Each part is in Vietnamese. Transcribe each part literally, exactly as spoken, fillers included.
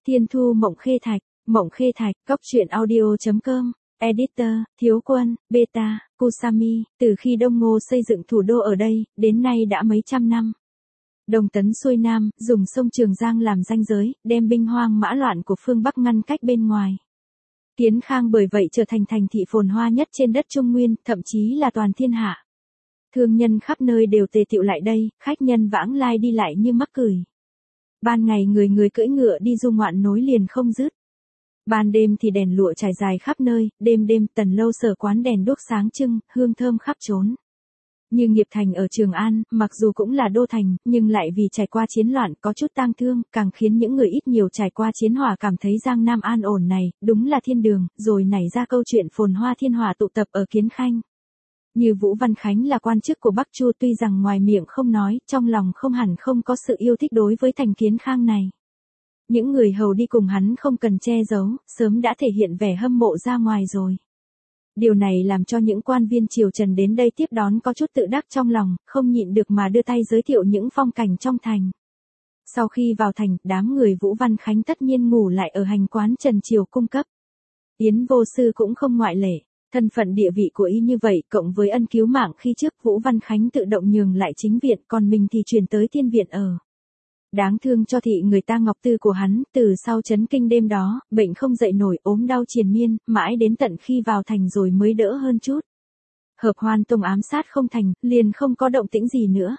Thiên Thu Mộng Khê Thạch, Mộng Khê Thạch, Cóc truyện audio chấm com, Editor, Thiếu Quân, Beta, Kusami, từ khi Đông Ngô xây dựng thủ đô ở đây, đến nay đã mấy trăm năm. Đông tấn xuôi nam, dùng sông Trường Giang làm ranh giới, đem binh hoang mã loạn của phương Bắc ngăn cách bên ngoài. Kiến Khang bởi vậy trở thành thành thị phồn hoa nhất trên đất Trung Nguyên, thậm chí là toàn thiên hạ. Thương nhân khắp nơi đều tề tựu lại đây, khách nhân vãng lai đi lại như mắc cười. Ban ngày người người cưỡi ngựa đi du ngoạn nối liền không dứt. Ban đêm thì đèn lụa trải dài khắp nơi, đêm đêm Tần Lâu sở quán đèn đuốc sáng trưng, hương thơm khắp trốn. Như Nghiệp Thành ở Trường An, mặc dù cũng là đô thành, nhưng lại vì trải qua chiến loạn có chút tang thương, càng khiến những người ít nhiều trải qua chiến hỏa cảm thấy Giang Nam an ổn này, đúng là thiên đường, rồi nảy ra câu chuyện phồn hoa thiên hòa tụ tập ở Kiến Khanh. Như Vũ Văn Khánh là quan chức của Bắc Chu, tuy rằng ngoài miệng không nói, trong lòng không hẳn không có sự yêu thích đối với thành Kiến Khang này. Những người hầu đi cùng hắn không cần che giấu, sớm đã thể hiện vẻ hâm mộ ra ngoài rồi. Điều này làm cho những quan viên triều Trần đến đây tiếp đón có chút tự đắc trong lòng, không nhịn được mà đưa tay giới thiệu những phong cảnh trong thành. Sau khi vào thành, đám người Vũ Văn Khánh tất nhiên ngủ lại ở hành quán Trần Triều cung cấp. Yến Vô Sư cũng không ngoại lệ. Thân phận địa vị của y như vậy, cộng với ân cứu mạng khi trước, Vũ Văn Khánh tự động nhường lại chính viện, còn mình thì chuyển tới thiên viện ở. Đáng thương cho thị người ta ngọc tư của hắn, từ sau chấn kinh đêm đó, bệnh không dậy nổi, ốm đau triền miên, mãi đến tận khi vào thành rồi mới đỡ hơn chút. Hợp Hoan Tông ám sát không thành, liền không có động tĩnh gì nữa.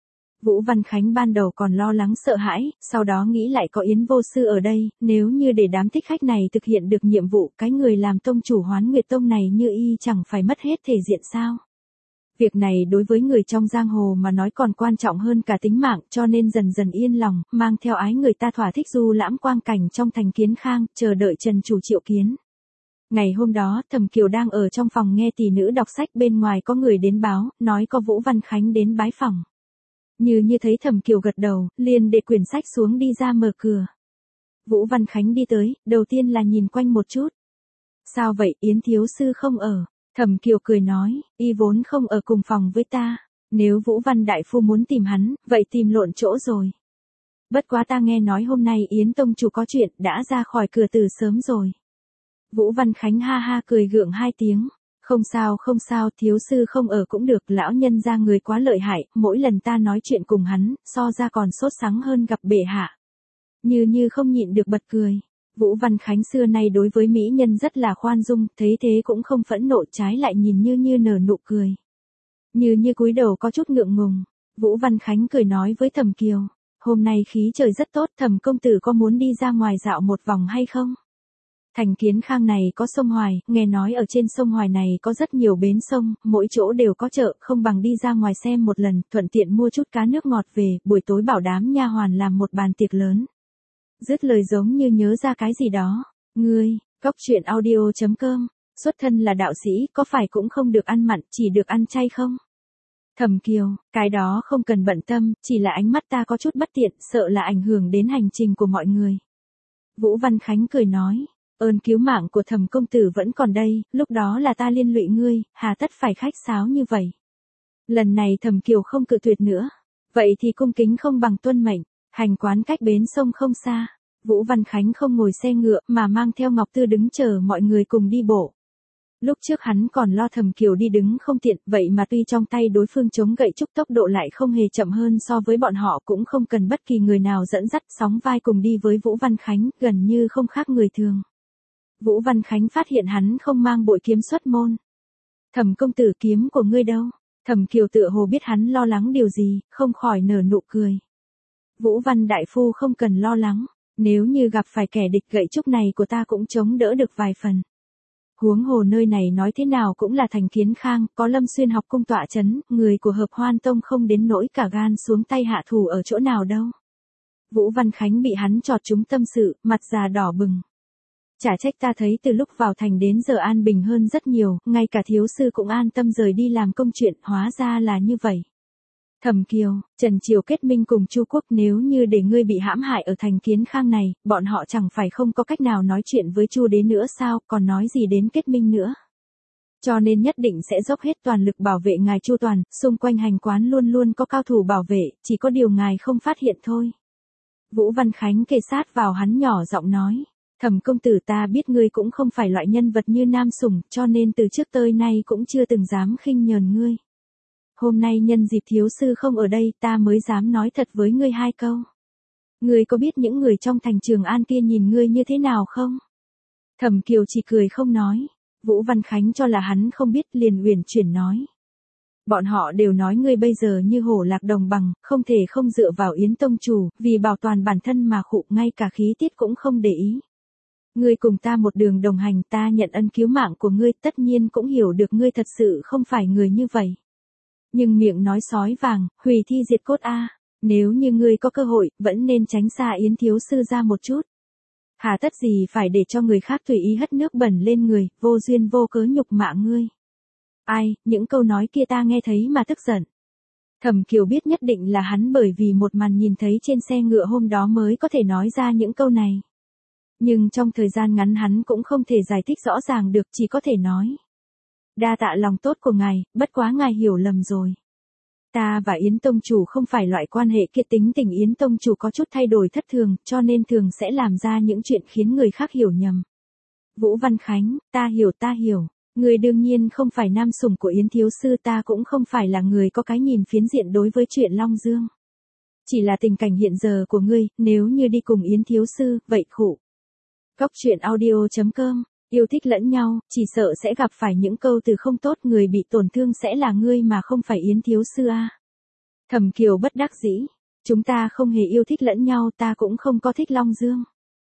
Vũ Văn Khánh ban đầu còn lo lắng sợ hãi, sau đó nghĩ lại có Yến Vô Sư ở đây, nếu như để đám thích khách này thực hiện được nhiệm vụ, cái người làm tông chủ Hoán Nguyệt Tông này như y chẳng phải mất hết thể diện sao. Việc này đối với người trong giang hồ mà nói còn quan trọng hơn cả tính mạng, cho nên dần dần yên lòng, mang theo ái người ta thỏa thích du lãm quang cảnh trong thành Kiến Khang, chờ đợi Trần chủ triệu kiến. Ngày hôm đó, Thẩm Kiều đang ở trong phòng nghe tỷ nữ đọc sách, bên ngoài có người đến báo, nói có Vũ Văn Khánh đến bái phòng. Như như thấy Thẩm Kiều gật đầu, liền để quyển sách xuống đi ra mở cửa. Vũ Văn Khánh đi tới, đầu tiên là nhìn quanh một chút. Sao vậy, Yến thiếu sư không ở? Thẩm Kiều cười nói, y vốn không ở cùng phòng với ta. Nếu Vũ Văn đại phu muốn tìm hắn, vậy tìm lộn chỗ rồi. Bất quá ta nghe nói hôm nay Yến tông chủ có chuyện, đã ra khỏi cửa từ sớm rồi. Vũ Văn Khánh ha ha cười gượng hai tiếng. Không sao không sao, thiếu sư không ở cũng được, lão nhân ra người quá lợi hại, mỗi lần ta nói chuyện cùng hắn, so ra còn sốt sắng hơn gặp bệ hạ. Như như không nhịn được bật cười. Vũ Văn Khánh xưa nay đối với mỹ nhân rất là khoan dung, thấy thế cũng không phẫn nộ, trái lại nhìn như như nở nụ cười. Như như cúi đầu có chút ngượng ngùng. Vũ Văn Khánh cười nói với Thẩm Kiều, hôm nay khí trời rất tốt, Thẩm công tử có muốn đi ra ngoài dạo một vòng hay không? Thành Kiến Khang này có sông Hoài, nghe nói ở trên sông Hoài này có rất nhiều bến sông, mỗi chỗ đều có chợ, không bằng đi ra ngoài xem một lần, thuận tiện mua chút cá nước ngọt về, buổi tối bảo đám nha hoàn làm một bàn tiệc lớn. Dứt lời giống như nhớ ra cái gì đó. Ngươi, Cóc truyện audio chấm com, xuất thân là đạo sĩ, có phải cũng không được ăn mặn, chỉ được ăn chay không? Thẩm Kiều, cái đó không cần bận tâm, chỉ là ánh mắt ta có chút bất tiện, sợ là ảnh hưởng đến hành trình của mọi người. Vũ Văn Khánh cười nói, ơn cứu mạng của Thẩm công tử vẫn còn đây, lúc đó là ta liên lụy ngươi, hà tất phải khách sáo như vậy. Lần này Thẩm Kiều không cự tuyệt nữa. Vậy thì cung kính không bằng tuân mệnh. Hành quán cách bến sông không xa. Vũ Văn Khánh không ngồi xe ngựa mà mang theo Ngọc Tư đứng chờ mọi người cùng đi bộ. Lúc trước hắn còn lo Thẩm Kiều đi đứng không tiện, vậy mà tuy trong tay đối phương chống gậy trúc tốc độ lại không hề chậm hơn so với bọn họ, cũng không cần bất kỳ người nào dẫn dắt, sóng vai cùng đi với Vũ Văn Khánh, gần như không khác người thường. Vũ Văn Khánh phát hiện hắn không mang bội kiếm xuất môn. Thẩm công tử, kiếm của ngươi đâu? Thẩm Kiều tựa hồ biết hắn lo lắng điều gì, không khỏi nở nụ cười. Vũ Văn đại phu không cần lo lắng, nếu như gặp phải kẻ địch, gậy trúc này của ta cũng chống đỡ được vài phần. Huống hồ nơi này nói thế nào cũng là thành Kiến Khang, có Lâm Xuyên học cung tọa chấn, người của Hợp Hoan Tông không đến nỗi cả gan xuống tay hạ thủ ở chỗ nào đâu. Vũ Văn Khánh bị hắn chọt trúng tâm sự, mặt già đỏ bừng. Chả trách ta thấy từ lúc vào thành đến giờ an bình hơn rất nhiều, ngay cả thiếu sư cũng an tâm rời đi làm công chuyện, hóa ra là như vậy. Thẩm Kiều, Trần Triều kết minh cùng Chu Quốc, nếu như để ngươi bị hãm hại ở thành Kiến Khang này, bọn họ chẳng phải không có cách nào nói chuyện với Chu đế nữa sao, còn nói gì đến kết minh nữa. Cho nên nhất định sẽ dốc hết toàn lực bảo vệ ngài chu toàn, xung quanh hành quán luôn luôn có cao thủ bảo vệ, chỉ có điều ngài không phát hiện thôi. Vũ Văn Khánh kề sát vào hắn nhỏ giọng nói. Thẩm công tử, ta biết ngươi cũng không phải loại nhân vật như Nam Sủng, cho nên từ trước tới nay cũng chưa từng dám khinh nhờn ngươi. Hôm nay nhân dịp thiếu sư không ở đây, ta mới dám nói thật với ngươi hai câu. Ngươi có biết những người trong thành Trường An kia nhìn ngươi như thế nào không? Thẩm Kiều chỉ cười không nói. Vũ Văn Khánh cho là hắn không biết, liền uyển chuyển nói. Bọn họ đều nói ngươi bây giờ như hổ lạc đồng bằng, không thể không dựa vào Yến tông chủ, vì bảo toàn bản thân mà khụ, ngay cả khí tiết cũng không để ý. Ngươi cùng ta một đường đồng hành, ta nhận ân cứu mạng của ngươi, tất nhiên cũng hiểu được ngươi thật sự không phải người như vậy. Nhưng miệng nói sói vàng, hủy thi diệt cốt a, nếu như ngươi có cơ hội, vẫn nên tránh xa Yến thiếu sư ra một chút. Hà tất gì phải để cho người khác tùy ý hất nước bẩn lên người, vô duyên vô cớ nhục mạ ngươi. Ai, những câu nói kia ta nghe thấy mà tức giận. Thẩm Kiều biết nhất định là hắn bởi vì một màn nhìn thấy trên xe ngựa hôm đó mới có thể nói ra những câu này. Nhưng trong thời gian ngắn hắn cũng không thể giải thích rõ ràng được, chỉ có thể nói. Đa tạ lòng tốt của ngài, bất quá ngài hiểu lầm rồi. Ta và Yến tông chủ không phải loại quan hệ kia, tính tình Yến tông chủ có chút thay đổi thất thường, cho nên thường sẽ làm ra những chuyện khiến người khác hiểu nhầm. Vũ Văn Khánh, ta hiểu ta hiểu. Người đương nhiên không phải nam sủng của Yến thiếu sư, ta cũng không phải là người có cái nhìn phiến diện đối với chuyện Long Dương. Chỉ là tình cảnh hiện giờ của ngươi, nếu như đi cùng Yến thiếu sư, vậy khổ. Góc truyện audio chấm com, yêu thích lẫn nhau, chỉ sợ sẽ gặp phải những câu từ không tốt, người bị tổn thương sẽ là ngươi mà không phải Yến thiếu sư a. Thẩm Kiều bất đắc dĩ, chúng ta không hề yêu thích lẫn nhau, ta cũng không có thích Long Dương.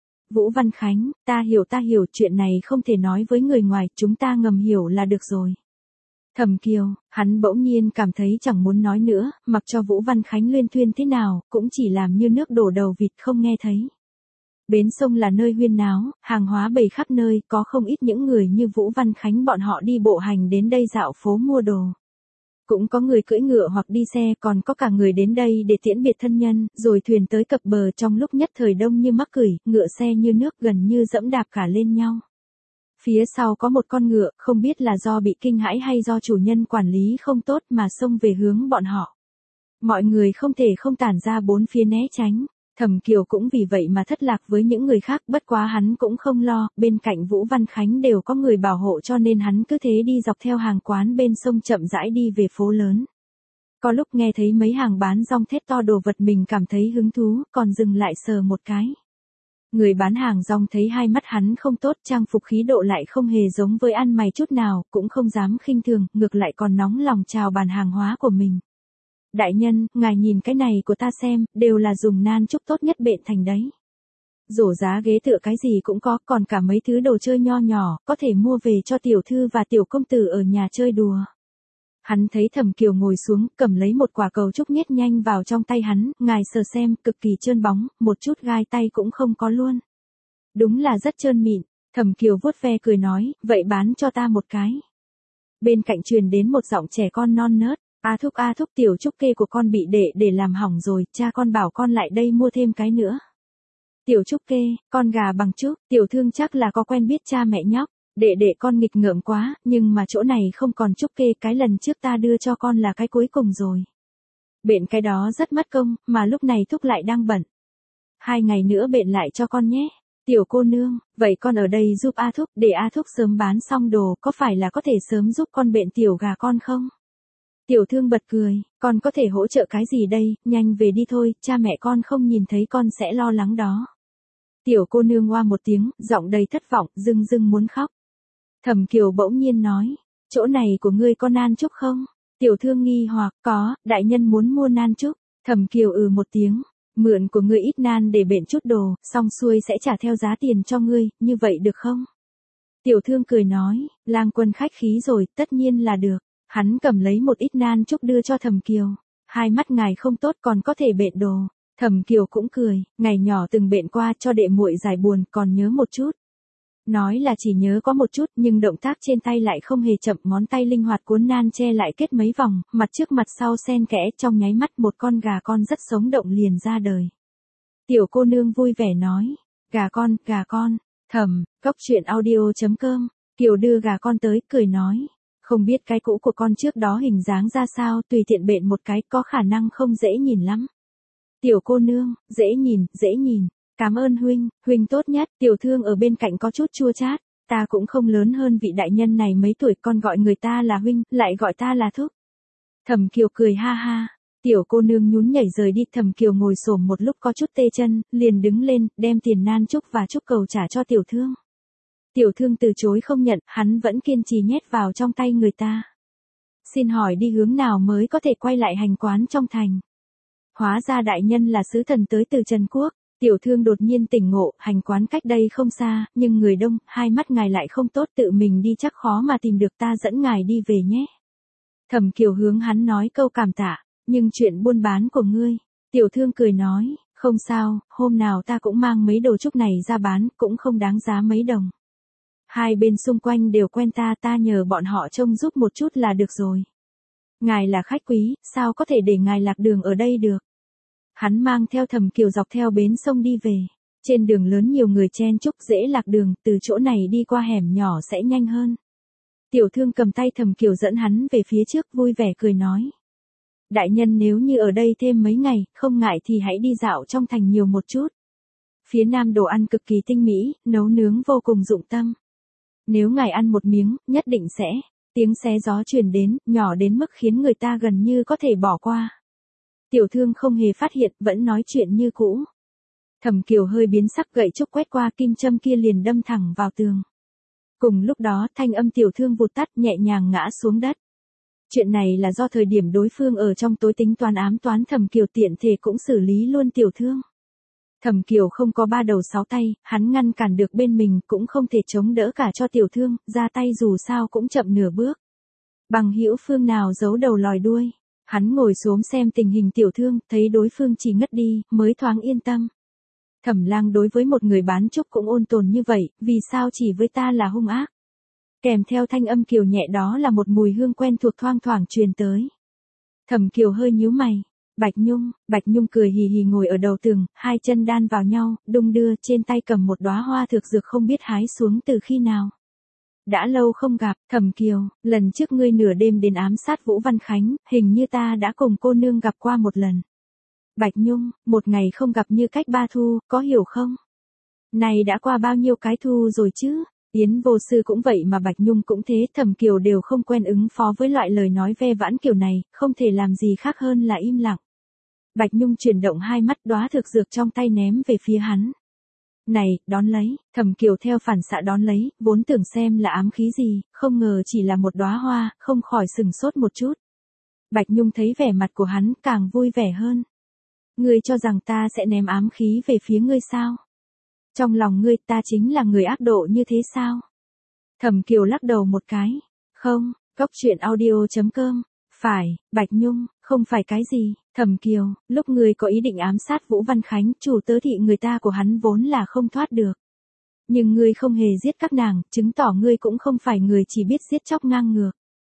Vũ Văn Khánh, ta hiểu ta hiểu, chuyện này không thể nói với người ngoài, chúng ta ngầm hiểu là được rồi. Thẩm Kiều, hắn bỗng nhiên cảm thấy chẳng muốn nói nữa, mặc cho Vũ Văn Khánh luyên thuyên thế nào, cũng chỉ làm như nước đổ đầu vịt không nghe thấy. Bến sông là nơi huyên náo, hàng hóa bày khắp nơi, có không ít những người như Vũ Văn Khánh bọn họ đi bộ hành đến đây dạo phố mua đồ. Cũng có người cưỡi ngựa hoặc đi xe, còn có cả người đến đây để tiễn biệt thân nhân, rồi thuyền tới cập bờ trong lúc nhất thời đông như mắc cửi, ngựa xe như nước gần như dẫm đạp cả lên nhau. Phía sau có một con ngựa, không biết là do bị kinh hãi hay do chủ nhân quản lý không tốt mà xông về hướng bọn họ. Mọi người không thể không tản ra bốn phía né tránh. Thẩm Kiều cũng vì vậy mà thất lạc với những người khác, bất quá hắn cũng không lo, bên cạnh Vũ Văn Khánh đều có người bảo hộ cho nên hắn cứ thế đi dọc theo hàng quán bên sông chậm rãi đi về phố lớn. Có lúc nghe thấy mấy hàng bán rong thét to đồ vật mình cảm thấy hứng thú, còn dừng lại sờ một cái. Người bán hàng rong thấy hai mắt hắn không tốt, trang phục khí độ lại không hề giống với ăn mày chút nào, cũng không dám khinh thường, ngược lại còn nóng lòng chào bàn hàng hóa của mình. Đại nhân, ngài nhìn cái này của ta xem, đều là dùng nan trúc tốt nhất bện thành đấy. Rổ giá ghế tựa cái gì cũng có, còn cả mấy thứ đồ chơi nho nhỏ, có thể mua về cho tiểu thư và tiểu công tử ở nhà chơi đùa. Hắn thấy Thẩm Kiều ngồi xuống, cầm lấy một quả cầu trúc nhét nhanh vào trong tay hắn, ngài sờ xem, cực kỳ trơn bóng, một chút gai tay cũng không có luôn. Đúng là rất trơn mịn. Thẩm Kiều vuốt ve cười nói, vậy bán cho ta một cái. Bên cạnh truyền đến một giọng trẻ con non nớt. A thúc a thúc, tiểu trúc kê của con bị đệ để làm hỏng rồi, cha con bảo con lại đây mua thêm cái nữa. Tiểu trúc kê, con gà bằng trúc, tiểu thương chắc là có quen biết cha mẹ nhóc, đệ đệ con nghịch ngợm quá, nhưng mà chỗ này không còn trúc kê, cái lần trước ta đưa cho con là cái cuối cùng rồi. Bện cái đó rất mất công, mà lúc này thúc lại đang bận. Hai ngày nữa bện lại cho con nhé. Tiểu cô nương, vậy con ở đây giúp A thúc, để A thúc sớm bán xong đồ, có phải là có thể sớm giúp con bện tiểu gà con không? Tiểu thương bật cười, con có thể hỗ trợ cái gì đây, nhanh về đi thôi, cha mẹ con không nhìn thấy con sẽ lo lắng đó. Tiểu cô nương oa một tiếng, giọng đầy thất vọng, rưng rưng muốn khóc. Thẩm Kiều bỗng nhiên nói, chỗ này của ngươi có nan trúc không? Tiểu thương nghi hoặc, có, đại nhân muốn mua nan trúc. Thẩm Kiều ừ một tiếng, mượn của ngươi ít nan để bện chút đồ, xong xuôi sẽ trả theo giá tiền cho ngươi, như vậy được không? Tiểu thương cười nói, lang quân khách khí rồi, tất nhiên là được. Hắn cầm lấy một ít nan trúc đưa cho Thẩm Kiều. Hai mắt ngài không tốt còn có thể bện đồ. Thẩm Kiều cũng cười, ngày nhỏ từng bện qua cho đệ muội giải buồn, còn nhớ một chút. Nói là chỉ nhớ có một chút, nhưng động tác trên tay lại không hề chậm, ngón tay linh hoạt cuốn nan che lại kết mấy vòng, mặt trước mặt sau xen kẽ, trong nháy mắt một con gà con rất sống động liền ra đời. Tiểu cô nương vui vẻ nói, gà con, gà con. Thẩm, góc truyện audio chấm com, Kiều đưa gà con tới, cười nói. Không biết cái cũ của con trước đó hình dáng ra sao, tùy tiện bện một cái, có khả năng không dễ nhìn lắm. Tiểu cô nương, dễ nhìn, dễ nhìn. Cảm ơn huynh, huynh tốt nhất. Tiểu thương ở bên cạnh có chút chua chát. Ta cũng không lớn hơn vị đại nhân này mấy tuổi, con gọi người ta là huynh, lại gọi ta là thúc. Thẩm Kiều cười ha ha. Tiểu cô nương nhún nhảy rời đi. Thẩm Kiều ngồi xổm một lúc có chút tê chân, liền đứng lên, đem tiền nan chúc và chúc cầu trả cho tiểu thương. Tiểu thương từ chối không nhận, hắn vẫn kiên trì nhét vào trong tay người ta. Xin hỏi đi hướng nào mới có thể quay lại hành quán trong thành? Hóa ra đại nhân là sứ thần tới từ Trần Quốc. Tiểu thương đột nhiên tỉnh ngộ, hành quán cách đây không xa, nhưng người đông, hai mắt ngài lại không tốt, tự mình đi chắc khó mà tìm được, ta dẫn ngài đi về nhé. Thẩm Kiều hướng hắn nói câu cảm tạ, nhưng chuyện buôn bán của ngươi. Tiểu thương cười nói, không sao, hôm nào ta cũng mang mấy đồ trúc này ra bán, cũng không đáng giá mấy đồng. Hai bên xung quanh đều quen ta, ta nhờ bọn họ trông giúp một chút là được rồi. Ngài là khách quý, sao có thể để ngài lạc đường ở đây được? Hắn mang theo Thẩm Kiều dọc theo bến sông đi về. Trên đường lớn nhiều người chen chúc, dễ lạc đường, từ chỗ này đi qua hẻm nhỏ sẽ nhanh hơn. Tiểu thương cầm tay Thẩm Kiều dẫn hắn về phía trước, vui vẻ cười nói. Đại nhân nếu như ở đây thêm mấy ngày, không ngại thì hãy đi dạo trong thành nhiều một chút. Phía nam đồ ăn cực kỳ tinh mỹ, nấu nướng vô cùng dụng tâm. Nếu ngài ăn một miếng, nhất định sẽ. Tiếng xé gió truyền đến, nhỏ đến mức khiến người ta gần như có thể bỏ qua. Tiểu thương không hề phát hiện, vẫn nói chuyện như cũ. Thẩm Kiều hơi biến sắc, gậy trúc quét qua, kim châm kia liền đâm thẳng vào tường. Cùng lúc đó, thanh âm tiểu thương vụt tắt, nhẹ nhàng ngã xuống đất. Chuyện này là do thời điểm đối phương ở trong tối tính toán ám toán, Thẩm Kiều tiện thể cũng xử lý luôn tiểu thương. Thẩm Kiều không có ba đầu sáu tay, hắn ngăn cản được bên mình, cũng không thể chống đỡ cả cho tiểu thương, ra tay dù sao cũng chậm nửa bước. Bằng hữu phương nào giấu đầu lòi đuôi. Hắn ngồi xổm xem tình hình tiểu thương, thấy đối phương chỉ ngất đi, mới thoáng yên tâm. Thẩm Lang đối với một người bán trúc cũng ôn tồn như vậy, vì sao chỉ với ta là hung ác? Kèm theo thanh âm kiều nhẹ đó là một mùi hương quen thuộc thoang thoảng truyền tới. Thẩm Kiều hơi nhíu mày. Bạch Nhung, Bạch Nhung cười hì hì ngồi ở đầu tường, hai chân đan vào nhau, đung đưa, trên tay cầm một đóa hoa thực dược không biết hái xuống từ khi nào. Đã lâu không gặp, Thẩm Kiều, lần trước ngươi nửa đêm đến ám sát Vũ Văn Khánh, hình như ta đã cùng cô nương gặp qua một lần. Bạch Nhung, một ngày không gặp như cách ba thu, có hiểu không? Này đã qua bao nhiêu cái thu rồi chứ? Yến vô sư cũng vậy mà Bạch Nhung cũng thế, Thẩm Kiều đều không quen ứng phó với loại lời nói ve vãn kiểu này, không thể làm gì khác hơn là im lặng. Bạch Nhung chuyển động hai mắt, đóa thực dược trong tay ném về phía hắn. Này, đón lấy, Thẩm Kiều theo phản xạ đón lấy, vốn tưởng xem là ám khí gì, không ngờ chỉ là một đóa hoa, không khỏi sừng sốt một chút. Bạch Nhung thấy vẻ mặt của hắn càng vui vẻ hơn. Ngươi cho rằng ta sẽ ném ám khí về phía ngươi sao? Trong lòng ngươi ta chính là người ác độ như thế sao? Thẩm Kiều lắc đầu một cái. Không, cốc truyện audio chấm com. Phải, Bạch Nhung, không phải cái gì. Thẩm Kiều, lúc ngươi có ý định ám sát Vũ Văn Khánh, chủ tớ thị người ta của hắn vốn là không thoát được. Nhưng ngươi không hề giết các nàng, chứng tỏ ngươi cũng không phải người chỉ biết giết chóc ngang ngược.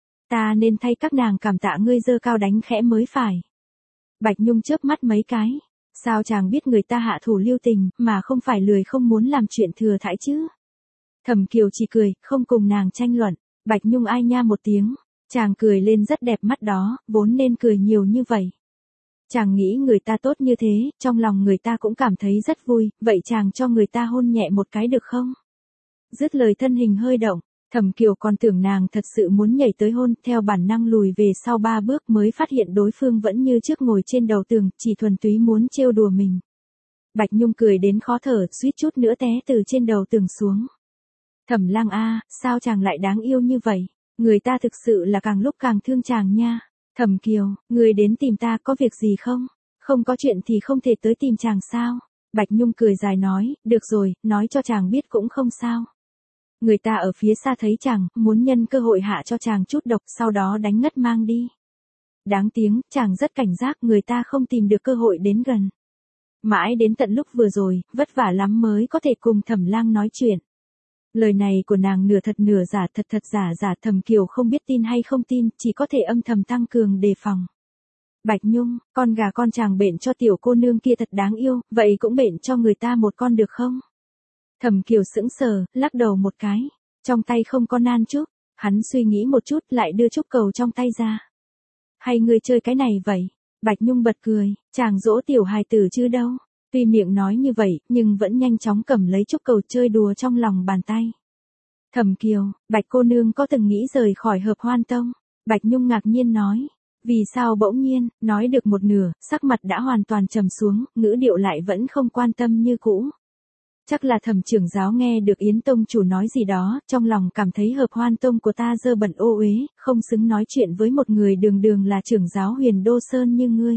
Ta nên thay các nàng cảm tạ ngươi giơ cao đánh khẽ mới phải. Bạch Nhung chớp mắt mấy cái. Sao chàng biết người ta hạ thủ lưu tình, mà không phải lười không muốn làm chuyện thừa thãi chứ? Thẩm Kiều chỉ cười, không cùng nàng tranh luận. Bạch Nhung ai nha một tiếng. Chàng cười lên rất đẹp mắt đó, vốn nên cười nhiều như vậy. Chàng nghĩ người ta tốt như thế, trong lòng người ta cũng cảm thấy rất vui, vậy chàng cho người ta hôn nhẹ một cái được không? Dứt lời thân hình hơi động, Thẩm Kiều còn tưởng nàng thật sự muốn nhảy tới hôn, theo bản năng lùi về sau ba bước mới phát hiện đối phương vẫn như trước ngồi trên đầu tường, chỉ thuần túy muốn trêu đùa mình. Bạch Nhung cười đến khó thở, suýt chút nữa té từ trên đầu tường xuống. Thẩm Lang a, sao chàng lại đáng yêu như vậy? Người ta thực sự là càng lúc càng thương chàng nha. Thẩm Kiều, người đến tìm ta có việc gì không? Không có chuyện thì không thể tới tìm chàng sao? Bạch Nhung cười dài nói, được rồi, nói cho chàng biết cũng không sao. Người ta ở phía xa thấy chàng, muốn nhân cơ hội hạ cho chàng chút độc, sau đó đánh ngất mang đi. Đáng tiếng, chàng rất cảnh giác, người ta không tìm được cơ hội đến gần. Mãi đến tận lúc vừa rồi, vất vả lắm mới có thể cùng Thẩm Lang nói chuyện. Lời này của nàng nửa thật nửa giả, thật thật giả giả, Thẩm Kiều không biết tin hay không tin, chỉ có thể âm thầm tăng cường đề phòng. Bạch Nhung, con gà con chàng bện cho tiểu cô nương kia thật đáng yêu, vậy cũng bện cho người ta một con được không? Thẩm Kiều sững sờ, lắc đầu một cái, trong tay không có nan trúc, hắn suy nghĩ một chút lại đưa trúc cầu trong tay ra. Hay ngươi chơi cái này vậy? Bạch Nhung bật cười, chàng dỗ tiểu hài tử chứ đâu. Tuy miệng nói như vậy, nhưng vẫn nhanh chóng cầm lấy trúc cầu chơi đùa trong lòng bàn tay. Thẩm Kiều, Bạch cô nương có từng nghĩ rời khỏi Hợp Hoan Tông? Bạch Nhung ngạc nhiên nói. Vì sao bỗng nhiên, nói được một nửa, sắc mặt đã hoàn toàn trầm xuống, ngữ điệu lại vẫn không quan tâm như cũ. Chắc là Thẩm trưởng giáo nghe được Yến Tông chủ nói gì đó, trong lòng cảm thấy Hợp Hoan Tông của ta dơ bẩn ô uế, không xứng nói chuyện với một người đường đường là trưởng giáo Huyền Đô Sơn như ngươi.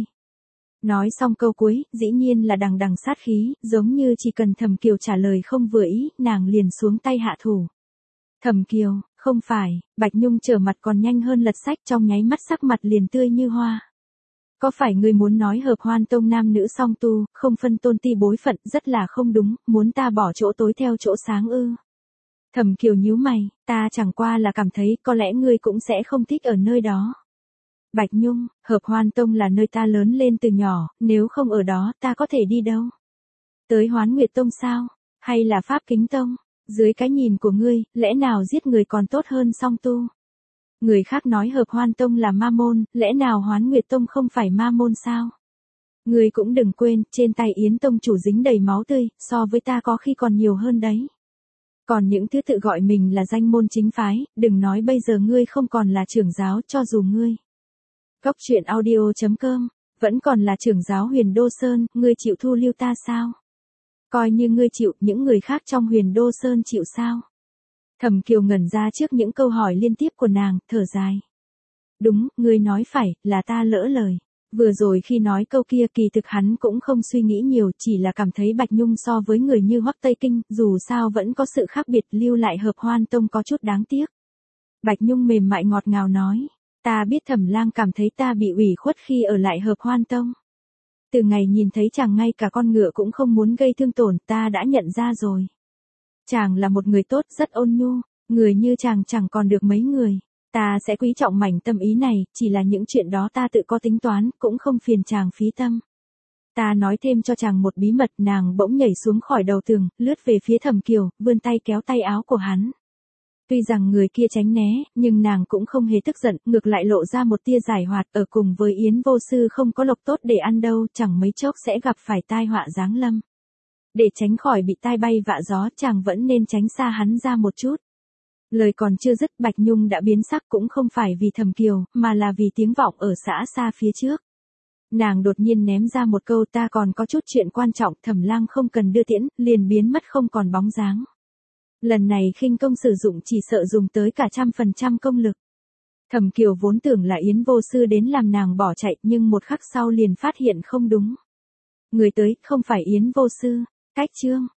Nói xong câu cuối, dĩ nhiên là đằng đằng sát khí, giống như chỉ cần Thẩm Kiều trả lời không vừa ý, nàng liền xuống tay hạ thủ. Thẩm Kiều, không phải, Bạch Nhung trở mặt còn nhanh hơn lật sách, trong nháy mắt sắc mặt liền tươi như hoa. Có phải ngươi muốn nói Hợp Hoan Tông nam nữ song tu, không phân tôn ti bối phận, rất là không đúng, muốn ta bỏ chỗ tối theo chỗ sáng ư? Thẩm Kiều nhíu mày, ta chẳng qua là cảm thấy có lẽ ngươi cũng sẽ không thích ở nơi đó. Bạch Nhung, Hợp Hoan Tông là nơi ta lớn lên từ nhỏ, nếu không ở đó ta có thể đi đâu? Tới Hoán Nguyệt Tông sao? Hay là Pháp Kính Tông? Dưới cái nhìn của ngươi, lẽ nào giết người còn tốt hơn song tu? Người khác nói Hợp Hoan Tông là ma môn, lẽ nào Hoán Nguyệt Tông không phải ma môn sao? Ngươi cũng đừng quên, trên tay Yến Tông chủ dính đầy máu tươi, so với ta có khi còn nhiều hơn đấy. Còn những thứ tự gọi mình là danh môn chính phái, đừng nói bây giờ ngươi không còn là trưởng giáo, cho dù ngươi. Góc truyện audio chấm com, vẫn còn là trưởng giáo Huyền Đô Sơn, ngươi chịu thu lưu ta sao? Coi như ngươi chịu, những người khác trong Huyền Đô Sơn chịu sao? Thẩm Kiều ngẩn ra trước những câu hỏi liên tiếp của nàng, thở dài. Đúng, ngươi nói phải, là ta lỡ lời. Vừa rồi khi nói câu kia kỳ thực hắn cũng không suy nghĩ nhiều, chỉ là cảm thấy Bạch Nhung so với người như Hoắc Tây Kinh, dù sao vẫn có sự khác biệt, lưu lại Hợp Hoan Tông có chút đáng tiếc. Bạch Nhung mềm mại ngọt ngào nói, ta biết Thẩm lang cảm thấy ta bị ủy khuất khi ở lại Hợp Hoan Tông. Từ ngày nhìn thấy chàng ngay cả con ngựa cũng không muốn gây thương tổn, ta đã nhận ra rồi. Chàng là một người tốt, rất ôn nhu, người như chàng chẳng còn được mấy người. Ta sẽ quý trọng mảnh tâm ý này, chỉ là những chuyện đó ta tự có tính toán, cũng không phiền chàng phí tâm. Ta nói thêm cho chàng một bí mật, nàng bỗng nhảy xuống khỏi đầu tường, lướt về phía Thẩm Kiều, vươn tay kéo tay áo của hắn. Tuy rằng người kia tránh né, nhưng nàng cũng không hề tức giận, ngược lại lộ ra một tia giải hoạt, ở cùng với Yến vô sư không có lộc tốt để ăn đâu, chẳng mấy chốc sẽ gặp phải tai họa giáng lâm. Để tránh khỏi bị tai bay vạ gió, chàng vẫn nên tránh xa hắn ra một chút. Lời còn chưa dứt, Bạch Nhung đã biến sắc, cũng không phải vì Thẩm Kiều, mà là vì tiếng vọng ở xã xa phía trước. Nàng đột nhiên ném ra một câu, ta còn có chút chuyện quan trọng, Thẩm lang không cần đưa tiễn, liền biến mất không còn bóng dáng. Lần này khinh công sử dụng chỉ sợ dùng tới cả trăm phần trăm công lực. Thẩm Kiều vốn tưởng là Yến vô sư đến làm nàng bỏ chạy, nhưng một khắc sau liền phát hiện không đúng. Người tới, không phải Yến vô sư. Cách chương